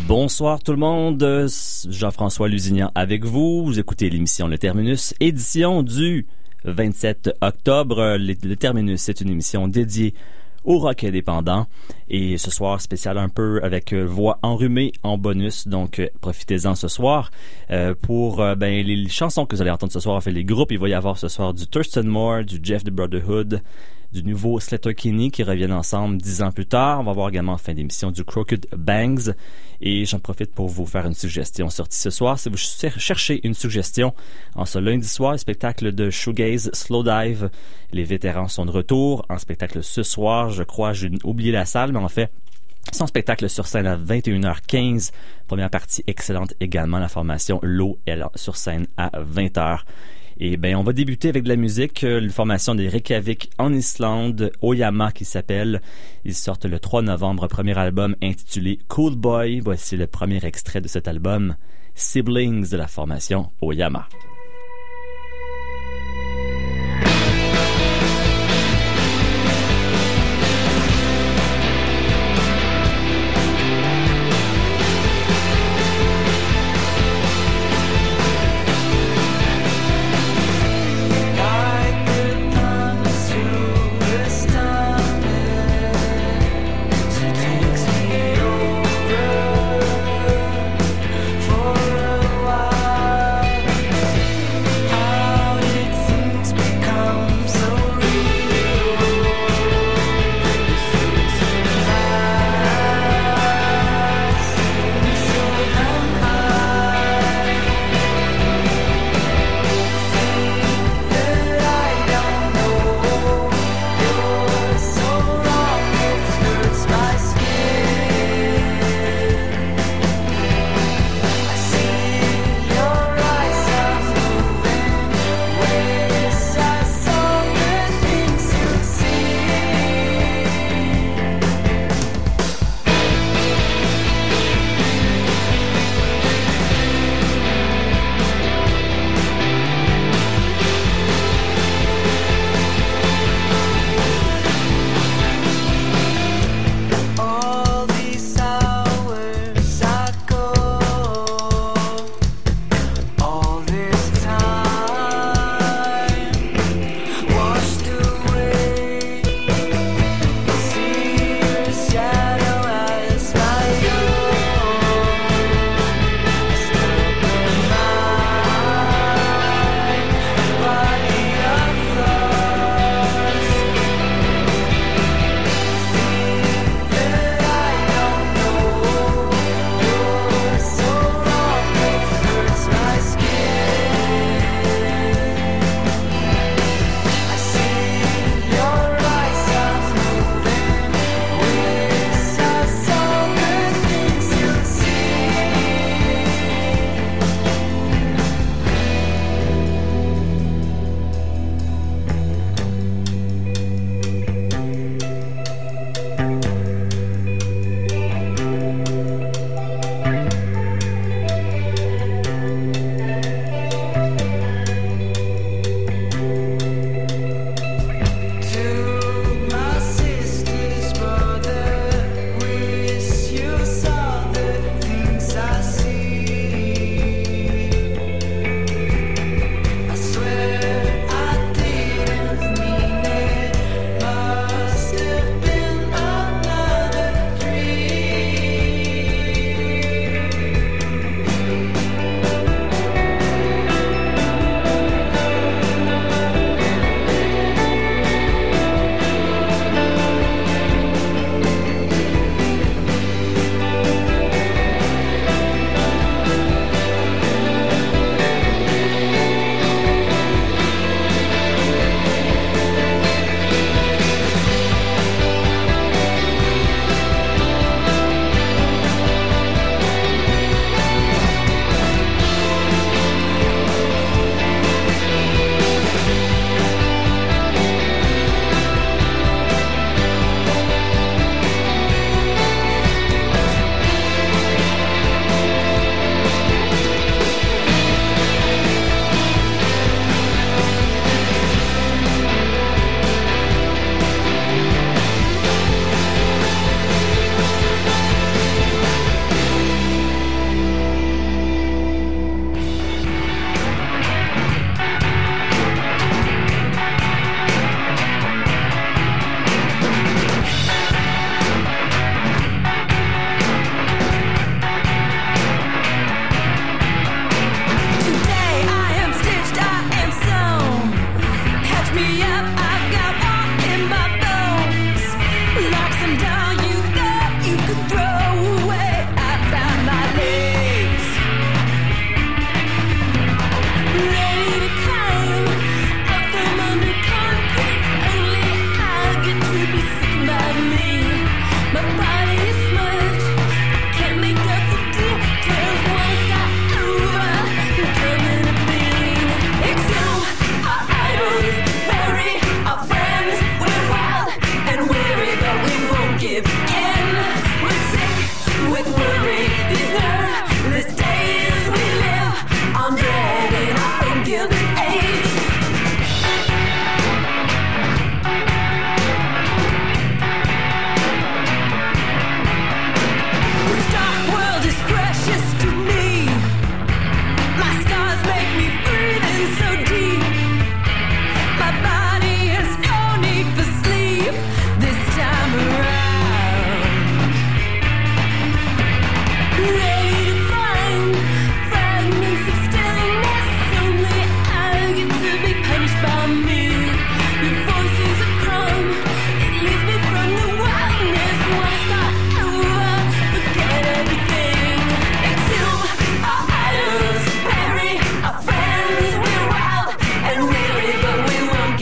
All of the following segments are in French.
Bonsoir tout le monde, Jean-François Lusignan avec vous. Vous écoutez l'émission Le Terminus, édition du 27 octobre. Le Terminus, c'est une émission dédiée au rock indépendant. Et ce soir, spécial un peu avec voix enrhumée en bonus. Donc, profitez-en ce soir. Pour les chansons que vous allez entendre ce soir, en fait, les groupes, il va y avoir ce soir du Thurston Moore, du Jeff the Brotherhood, du nouveau Sleater-Kinney qui reviennent ensemble 10 ans plus tard. On va voir également en fin d'émission du Crooked Bangs. Et j'en profite pour vous faire une suggestion sortie ce soir. Si vous cherchez une suggestion, en ce lundi soir, le spectacle de Shoegaze Slowdive. Les vétérans sont de retour en spectacle ce soir. Je crois, j'ai oublié la salle, mais en fait, son spectacle sur scène à 21h15. Première partie excellente également. La formation Low, elle, sur scène à 20h. Et on va débuter avec de la musique, une formation des Reykjavik en Islande, Oyama qui s'appelle. Ils sortent le 3 novembre, premier album intitulé Cool Boy. Voici le premier extrait de cet album, Siblings de la formation Oyama. For a while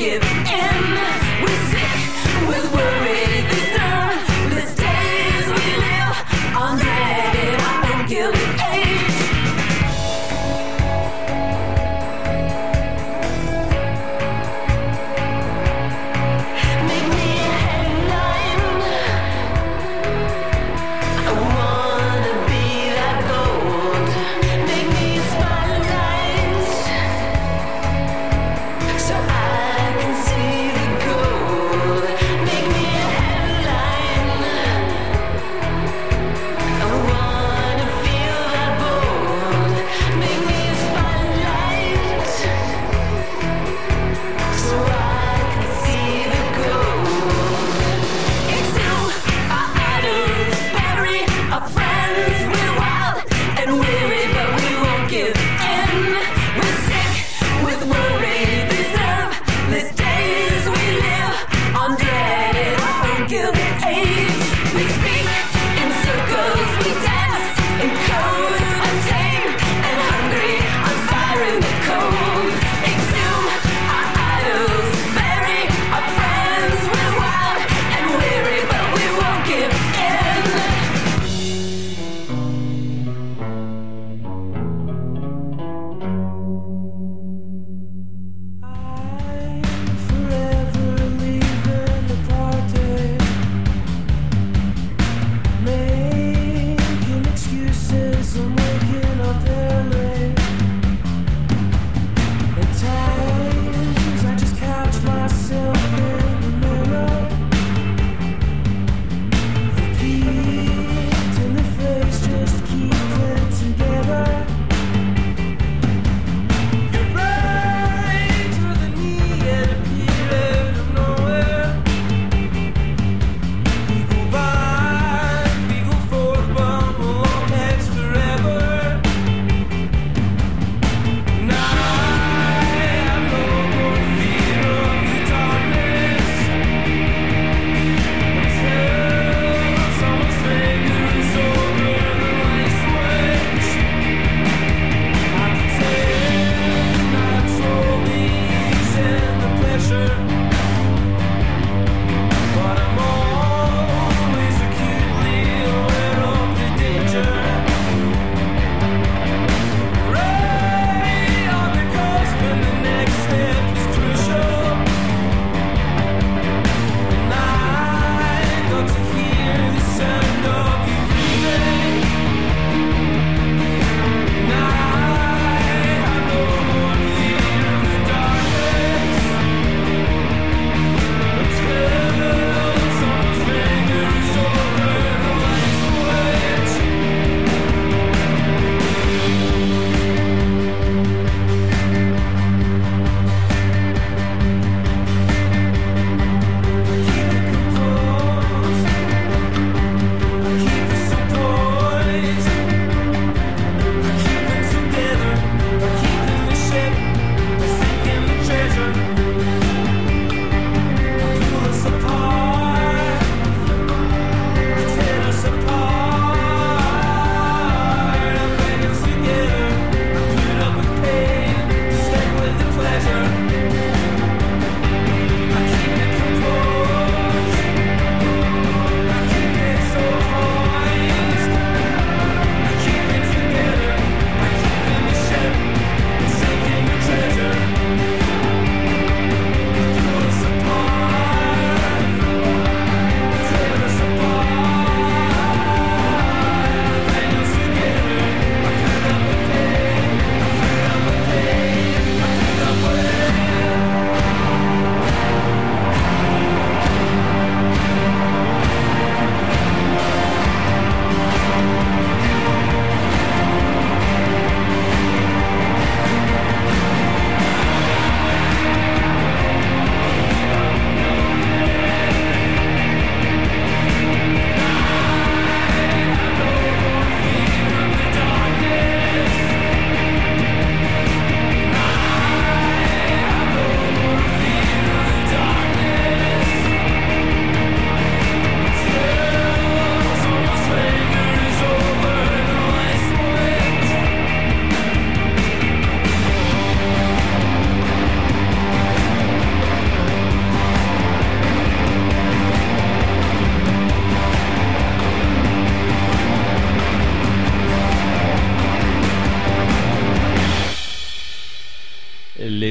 So I can see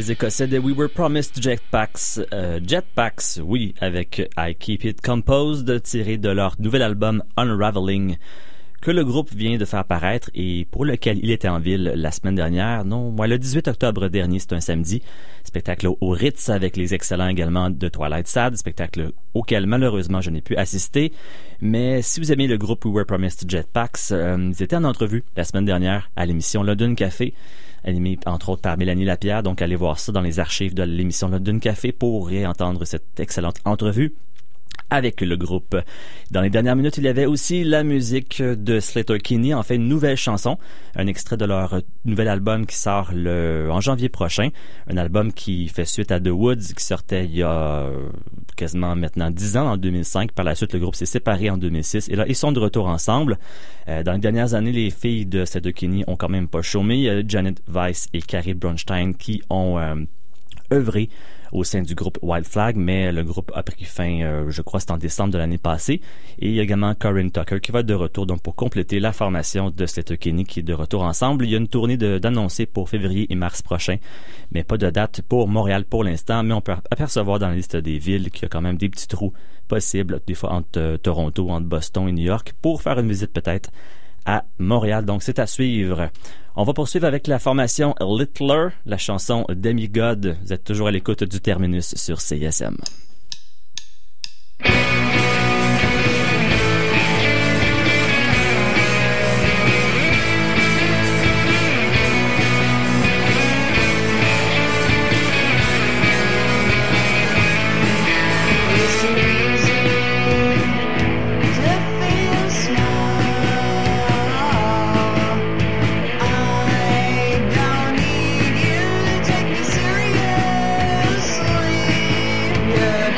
Les Écossais de We Were Promised Jetpacks, oui, avec I Keep It Composed, tiré de leur nouvel album Unraveling, que le groupe vient de faire paraître et pour lequel il était en ville la semaine dernière, le 18 octobre dernier, c'est un samedi. Spectacle au Ritz avec les excellents également de Twilight Sad, spectacle auquel malheureusement je n'ai pu assister. Mais si vous aimez le groupe We Were Promised Jetpacks, ils étaient en entrevue la semaine dernière à l'émission London Café, animée entre autres par Mélanie Lapierre. Donc allez voir ça dans les archives de l'émission London Café pour réentendre cette excellente entrevue avec le groupe. Dans les dernières minutes, il y avait aussi la musique de Sleater-Kinney, en fait une nouvelle chanson, un extrait de leur nouvel album qui sort en janvier prochain, un album qui fait suite à The Woods qui sortait il y a quasiment maintenant 10 ans, en 2005. Par la suite, le groupe s'est séparé en 2006 et là, ils sont de retour ensemble. Dans les dernières années, les filles de Sleater-Kinney ont quand même pas chômé. Il y a Janet Weiss et Carrie Bronstein qui ont œuvré au sein du groupe Wild Flag, mais le groupe a pris fin, je crois, c'est en décembre de l'année passée. Et il y a également Corinne Tucker qui va être de retour, donc pour compléter la formation de Sleater-Kinney qui est de retour ensemble. Il y a une tournée d'annoncés pour février et mars prochain, mais pas de date pour Montréal pour l'instant, mais on peut apercevoir dans la liste des villes qu'il y a quand même des petits trous possibles, des fois entre Toronto, entre Boston et New York, pour faire une visite peut-être à Montréal. Donc c'est à suivre. On va poursuivre avec la formation Littler, la chanson Demigod. Vous êtes toujours à l'écoute du Terminus sur CISM. Yeah.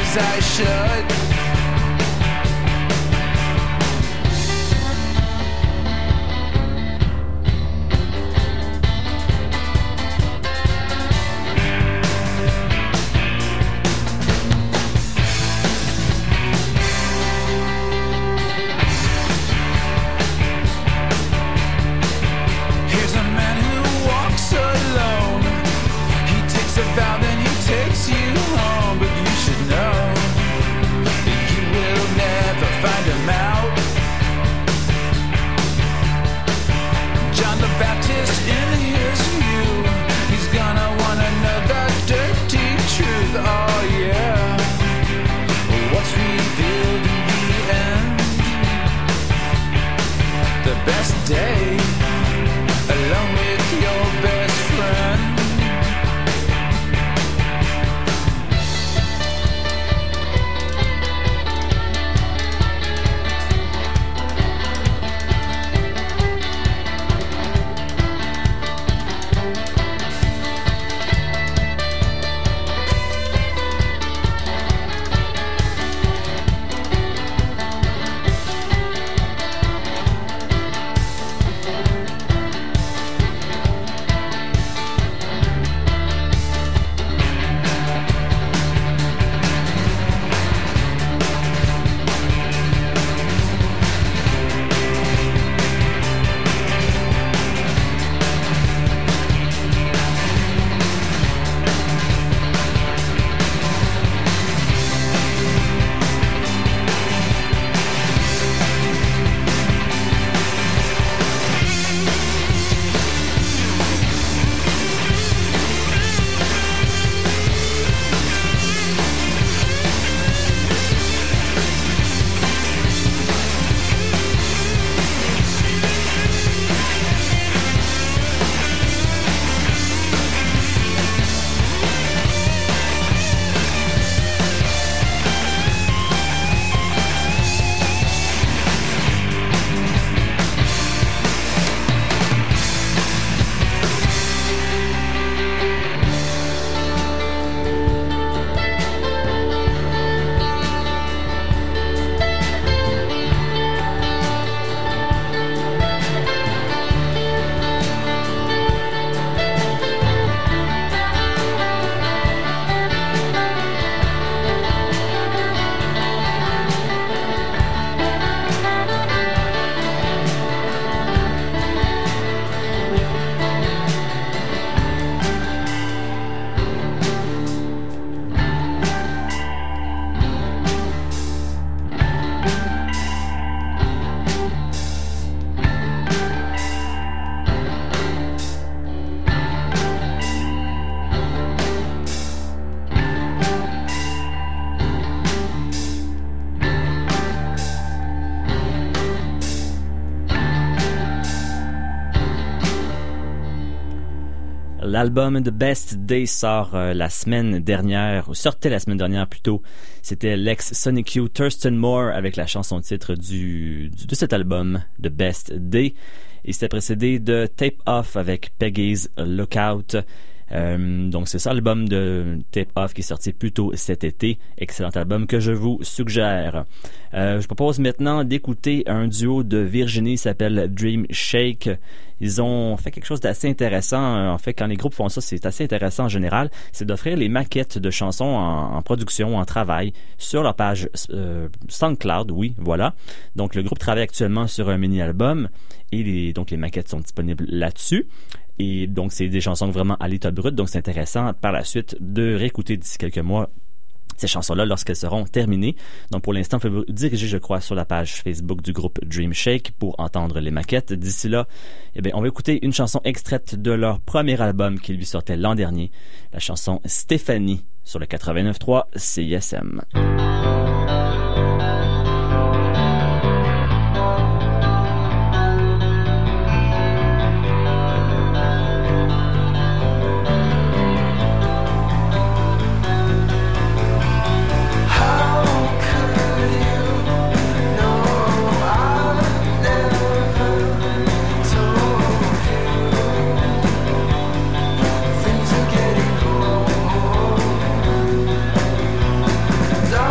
as I should. L'album The Best Day sortait la semaine dernière plutôt. C'était l'ex-Sonic Youth Thurston Moore avec la chanson titre de cet album, The Best Day. Et c'était précédé de Tape Off avec Peggy's Lookout. Donc c'est ça l'album de Tape Off qui est sorti plus tôt cet été. Excellent album que je vous suggère. Je propose maintenant d'écouter un duo de Virginie qui s'appelle Dream Shake. Ils ont fait quelque chose d'assez intéressant. En fait, quand les groupes font ça, c'est assez intéressant en général. C'est d'offrir les maquettes de chansons en production, en travail, sur leur page SoundCloud. Oui, voilà. Donc, le groupe travaille actuellement sur un mini-album et donc les maquettes sont disponibles là-dessus. Et donc, c'est des chansons vraiment à l'état brut. Donc, c'est intéressant par la suite de réécouter d'ici quelques mois ces chansons-là lorsqu'elles seront terminées. Donc, pour l'instant, il faut vous diriger, je crois, sur la page Facebook du groupe Dream Shake pour entendre les maquettes. D'ici là, on va écouter une chanson extraite de leur premier album qui lui sortait l'an dernier, la chanson Stéphanie sur le 89.3 CISM. Dark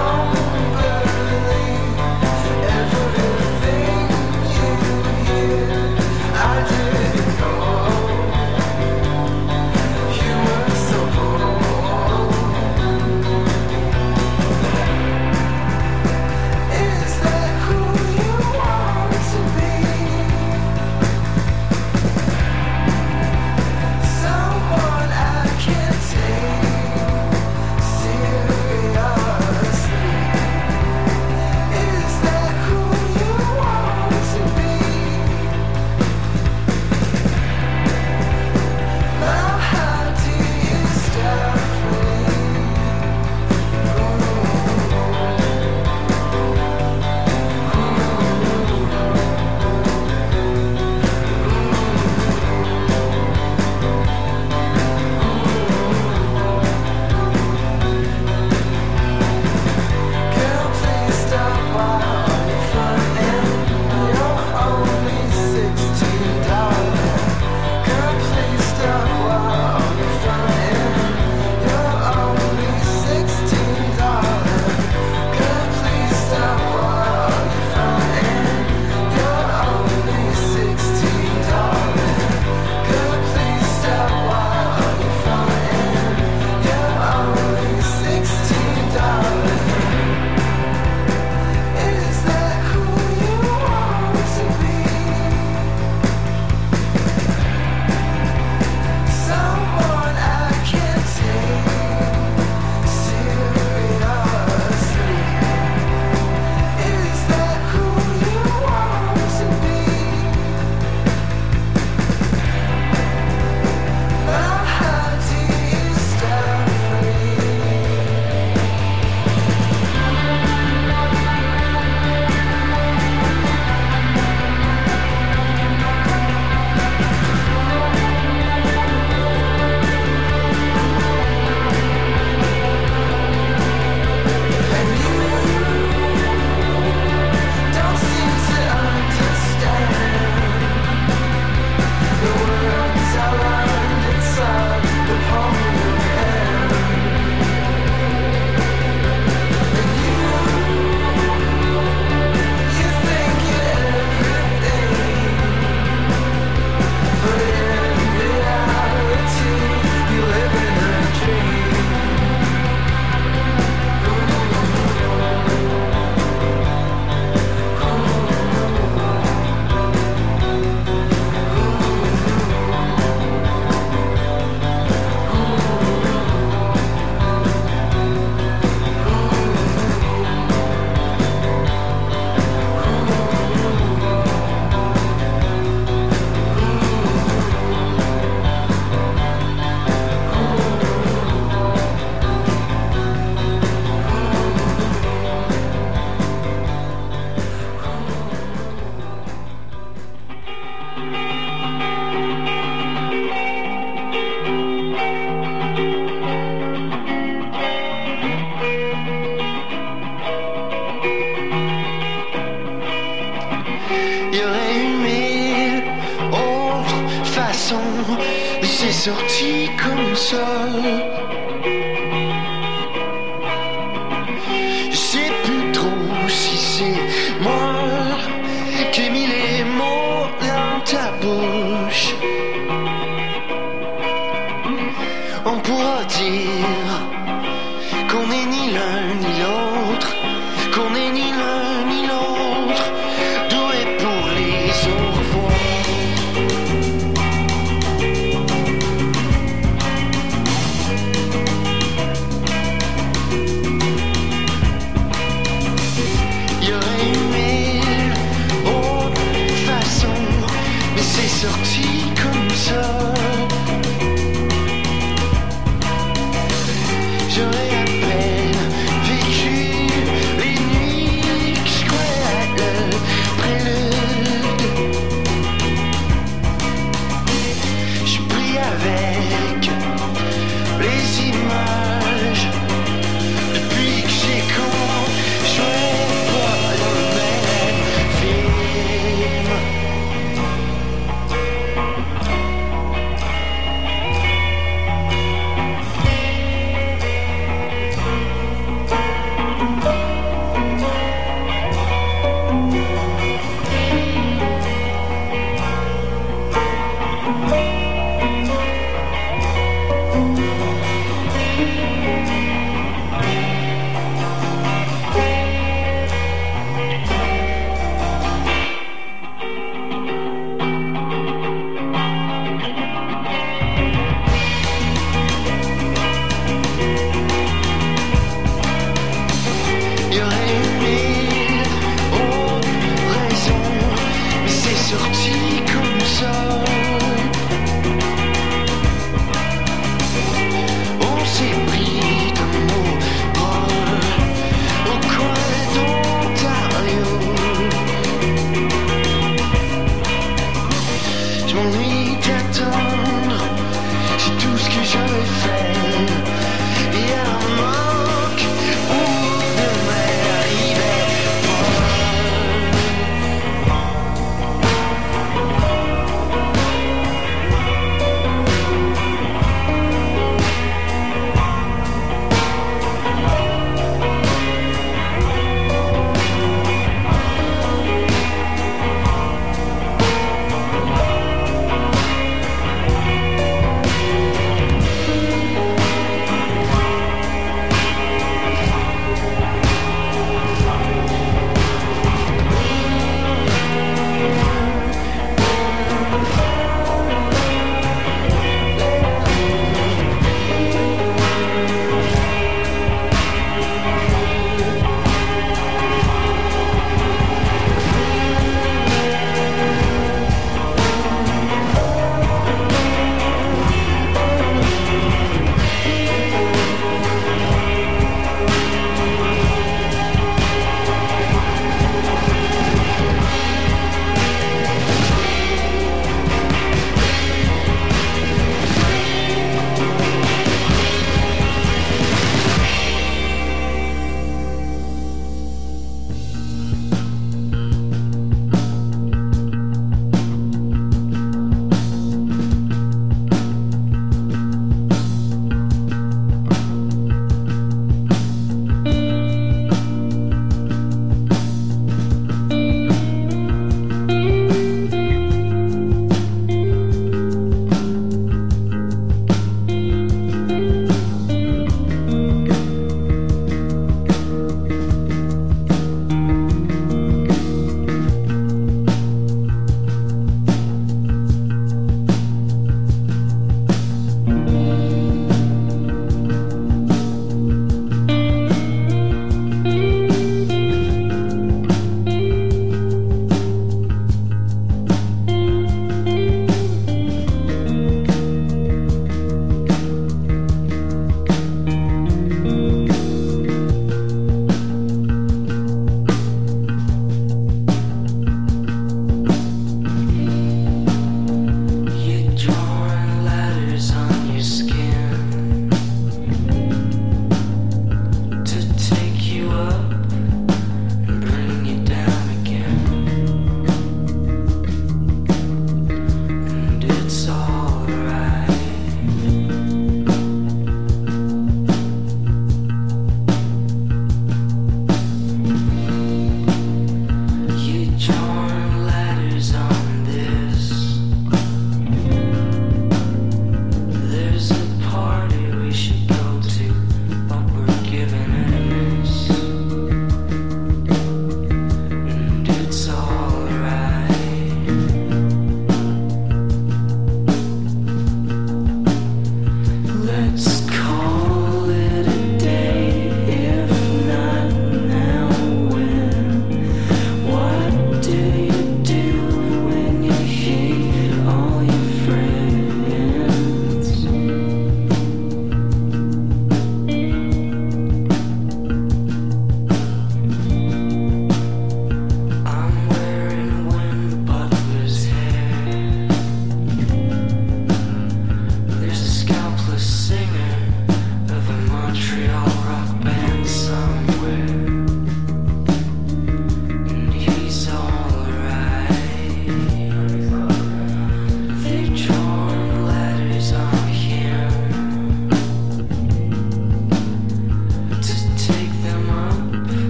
Il y aurait eu mille autres façons, mais c'est sorti comme ça. Je sais plus trop si c'est moi qui ai mis les mots dans ta bouche. On pourra dire qu'on n'est ni l'un ni l'autre, qu'on n'est ni l'un ni l'autre, doué pour les au revoir. Il y aurait eu mille autres façons, mais c'est sorti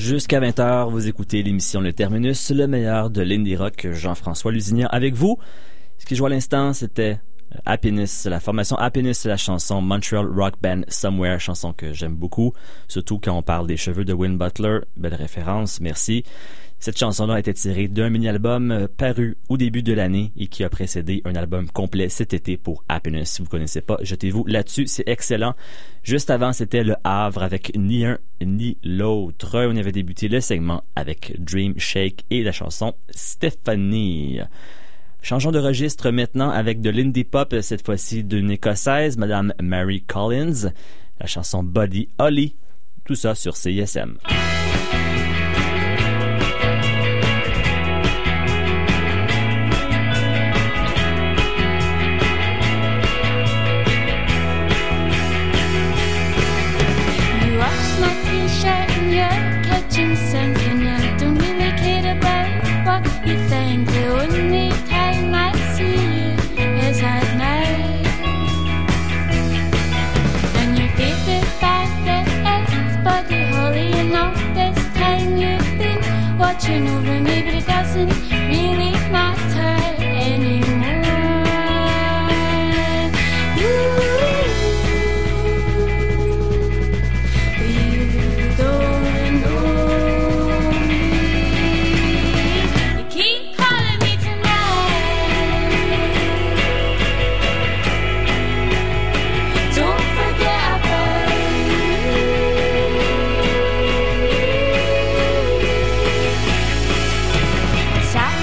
Jusqu'à 20h, vous écoutez l'émission Le Terminus, le meilleur de l'indie rock. Jean-François Lusignan avec vous. Ce qui joue à l'instant, c'était Happiness, la formation Happiness, la chanson Montreal Rock Band Somewhere, chanson que j'aime beaucoup, surtout quand on parle des cheveux de Win Butler. Belle référence, merci. Cette chanson-là a été tirée d'un mini-album paru au début de l'année et qui a précédé un album complet cet été pour Happiness. Si vous ne connaissez pas, jetez-vous là-dessus, c'est excellent. Juste avant, c'était Le Havre avec ni un ni l'autre. On avait débuté le segment avec Dream Shake et la chanson Stephanie. Changeons de registre maintenant avec de l'indie pop, cette fois-ci d'une Écossaise, Madame Mary Collins, la chanson Buddy Holly, tout ça sur CISM. Watching over me, but it doesn't really matter anymore. You don't know me. You keep calling me tonight. Don't forget about me.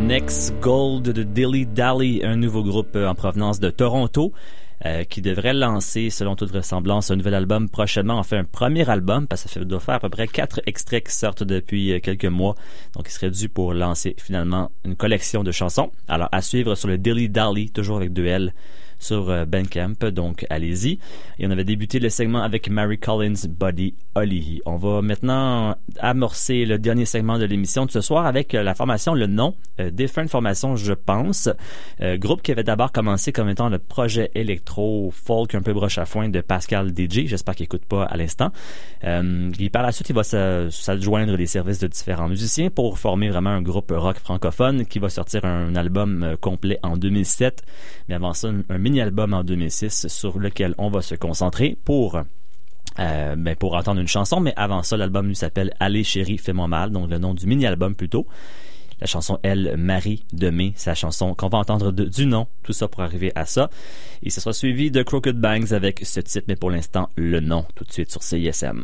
Next Gold de Dilly Dally, un nouveau groupe en provenance de Toronto qui devrait lancer, selon toute vraisemblance, un nouvel album prochainement. En fait, un premier album, parce que ça doit faire à peu près 4 extraits qui sortent depuis quelques mois. Donc, il serait dû pour lancer finalement une collection de chansons. Alors, à suivre sur le Dilly Dally, toujours avec 2 L, sur Bandcamp, donc allez-y. Et on avait débuté le segment avec Mary Collins, Buddy Holly. On va maintenant amorcer le dernier segment de l'émission de ce soir avec la formation Le Nom, Different Formation, je pense. Groupe qui avait d'abord commencé comme étant le projet électro-folk un peu broche à foin de Pascal DJ, j'espère qu'il écoute pas à l'instant. Et par la suite, il va s'adjoindre des services de différents musiciens pour former vraiment un groupe rock francophone qui va sortir un album complet en 2007, mais avant ça, un mini-album en 2006 sur lequel on va se concentrer pour entendre une chanson. Mais avant ça, l'album lui s'appelle Allez chérie, fais-moi mal, donc le nom du mini-album plutôt. La chanson Elle, Marie de Mai, c'est la chanson qu'on va entendre du nom, tout ça pour arriver à ça. Et ce sera suivi de Crooked Bangs avec ce titre, mais pour l'instant, Le Nom, tout de suite sur CISM.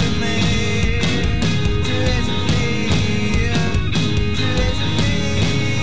Tu es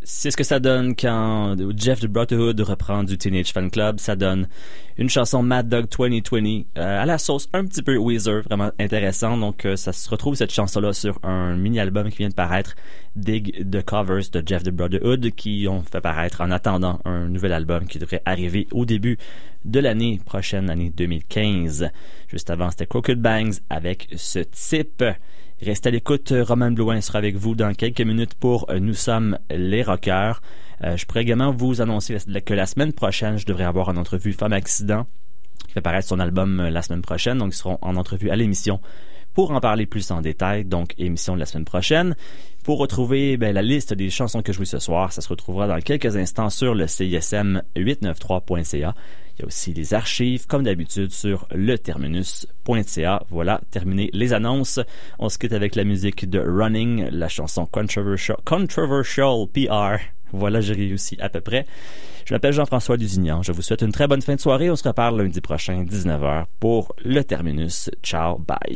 C'est ce que ça donne quand Jeff the Brotherhood reprend du Teenage Fan Club. Ça donne une chanson Mad Dog 2020 à la sauce un petit peu Weezer, vraiment intéressant. Donc ça se retrouve cette chanson-là sur un mini-album qui vient de paraître, Dig the Covers de Jeff the Brotherhood, qui ont fait paraître en attendant un nouvel album qui devrait arriver au début de l'année prochaine, année 2015. Juste avant, c'était Crooked Bangs avec ce type. Restez à l'écoute, Roman Blouin sera avec vous dans quelques minutes pour Nous sommes les rockers. Je pourrais également vous annoncer que la semaine prochaine, je devrais avoir en entrevue Femme Accident, qui fait paraître son album la semaine prochaine, donc ils seront en entrevue à l'émission pour en parler plus en détail, donc émission de la semaine prochaine. Pour retrouver la liste des chansons que je joue ce soir, ça se retrouvera dans quelques instants sur le CISM893.ca. Il y a aussi les archives, comme d'habitude, sur leterminus.ca. Voilà, terminé les annonces. On se quitte avec la musique de Running, la chanson Controversial PR. Voilà, j'ai réussi à peu près. Je m'appelle Jean-François Lusignan. Je vous souhaite une très bonne fin de soirée. On se reparle lundi prochain, 19h, pour le Terminus. Ciao, bye.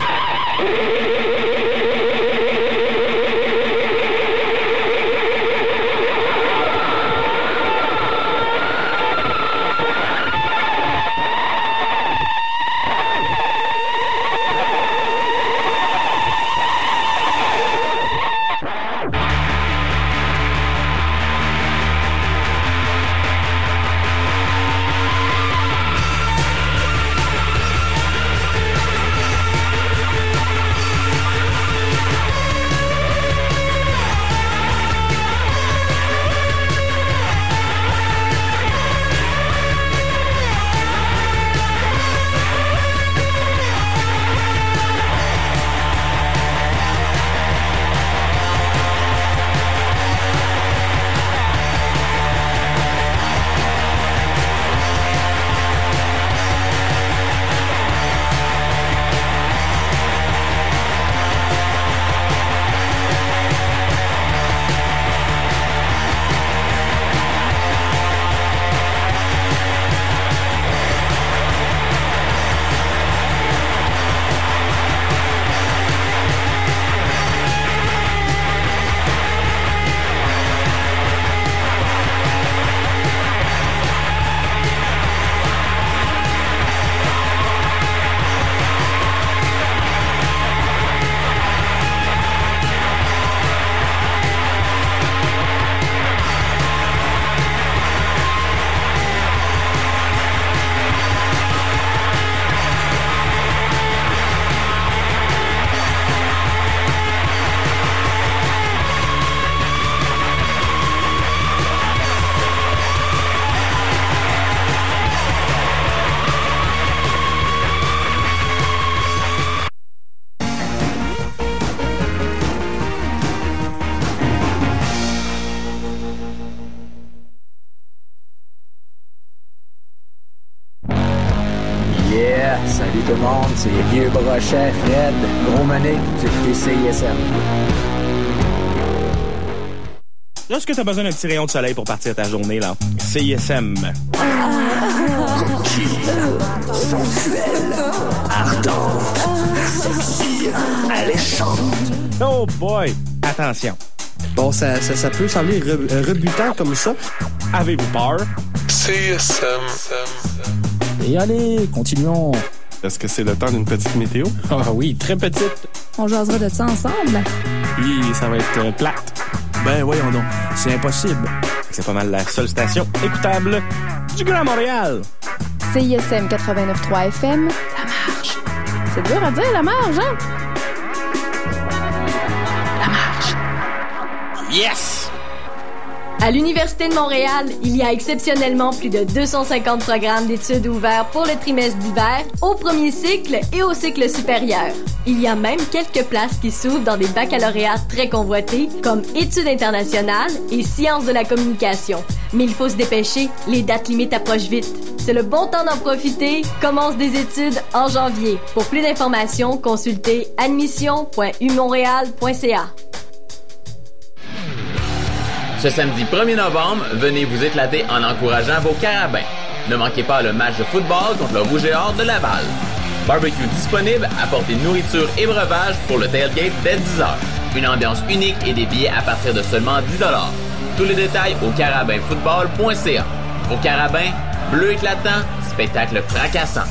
Salut tout le monde, c'est Vieux Brochet, Fred, Gros Money, vous écoutez CISM. Lorsque tu as besoin d'un petit rayon de soleil pour partir ta journée, là, CISM. Sensuelle, ardente, sexy, alléchante. Oh boy! Attention. Bon, ça peut sembler rebutant comme ça. Avez-vous peur? CISM. Et allez, continuons. Est-ce que c'est le temps d'une petite météo? Ah oui, très petite. On jasera de ça ensemble? Oui, ça va être plate. Ben voyons donc, c'est impossible. C'est pas mal la seule station écoutable du Grand Montréal. CISM 89.3 FM, La Marge. C'est dur à dire, La Marge, hein? La Marge. Yes! À l'Université de Montréal, il y a exceptionnellement plus de 250 programmes d'études ouverts pour le trimestre d'hiver, au premier cycle et au cycle supérieur. Il y a même quelques places qui s'ouvrent dans des baccalauréats très convoités, comme études internationales et sciences de la communication. Mais il faut se dépêcher, les dates limites approchent vite. C'est le bon temps d'en profiter, commence des études en janvier. Pour plus d'informations, consultez admission.umontréal.ca. Ce samedi 1er novembre, venez vous éclater en encourageant vos carabins. Ne manquez pas le match de football contre le Rouge et Or de Laval. Barbecue disponible, apportez nourriture et breuvages pour le tailgate dès 10h. Une ambiance unique et des billets à partir de seulement 10$. Tous les détails au carabinfootball.ca. Vos Carabins, bleu éclatant, spectacle fracassant.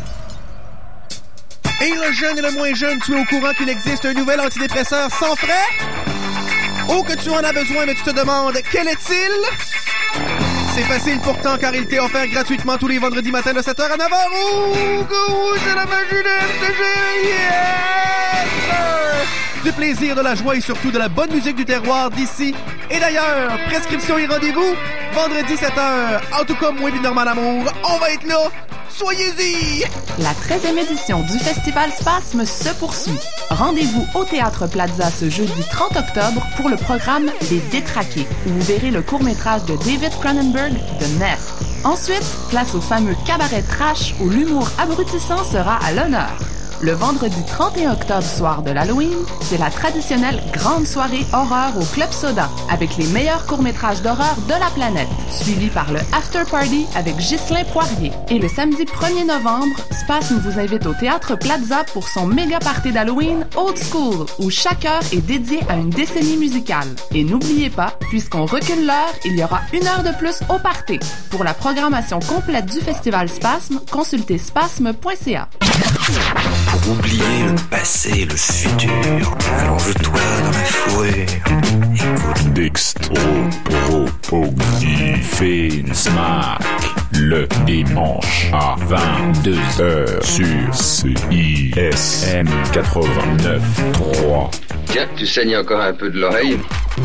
Et le jeune et le moins jeune, tu es au courant qu'il existe un nouvel antidépresseur sans frais? Oh, que tu en as besoin, mais tu te demandes, quel est-il? C'est facile pourtant, car il t'est offert gratuitement tous les vendredis matins de 7h à 9h. Oh, c'est la magie de FCG! Yes! Du plaisir, de la joie et surtout de la bonne musique du terroir d'ici et d'ailleurs. Prescription et rendez-vous, vendredi 7h. En tout cas, moi et Normand Amour, on va être là. Soyez-y! La 13e édition du Festival Spasme se poursuit. Rendez-vous au Théâtre Plaza ce jeudi 30 octobre pour le programme Les Détraqués, où vous verrez le court-métrage de David Cronenberg, The Nest. Ensuite, place au fameux cabaret trash où l'humour abrutissant sera à l'honneur. Le vendredi 31 octobre, soir de l'Halloween, c'est la traditionnelle grande soirée horreur au Club Soda, avec les meilleurs courts-métrages d'horreur de la planète, suivi par le After Party avec Ghislain Poirier. Et le samedi 1er novembre, Spasme vous invite au Théâtre Plaza pour son méga party d'Halloween Old School, où chaque heure est dédiée à une décennie musicale. Et n'oubliez pas, puisqu'on recule l'heure, il y aura 1 heure de plus au party. Pour la programmation complète du Festival Spasme, consultez spasme.ca. Pour oublier le passé et le futur, allonge-toi dans la fourrure. Écoute. Dextro-Pro-Poggy Smack le dimanche à 22h sur CISM 89.3. Tiens, tu saignes encore un peu de l'oreille.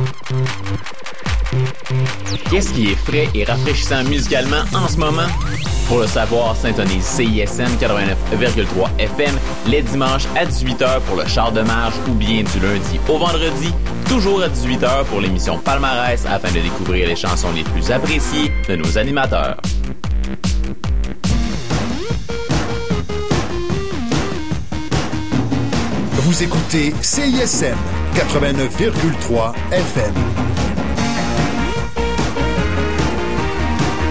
Qu'est-ce qui est frais et rafraîchissant musicalement en ce moment? Pour le savoir, syntonise CISM 89.3 FM les dimanches à 18h pour le char de marge ou bien du lundi au vendredi, toujours à 18h pour l'émission Palmarès afin de découvrir les chansons les plus appréciées de nos animateurs. Vous écoutez CISM 89.3 FM.